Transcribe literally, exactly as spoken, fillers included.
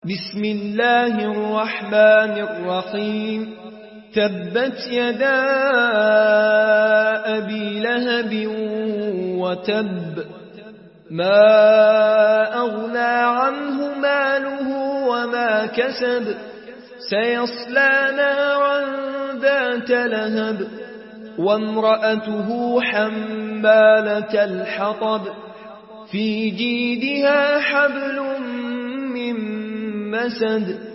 بسم الله الرحمن الرحيم تبت يدا أبي لهب وتب ما أغنى عنه ماله وما كسب سيصلى نارا ذات لهب وامرأته حمالة الحطب في جيدها حبل من مسد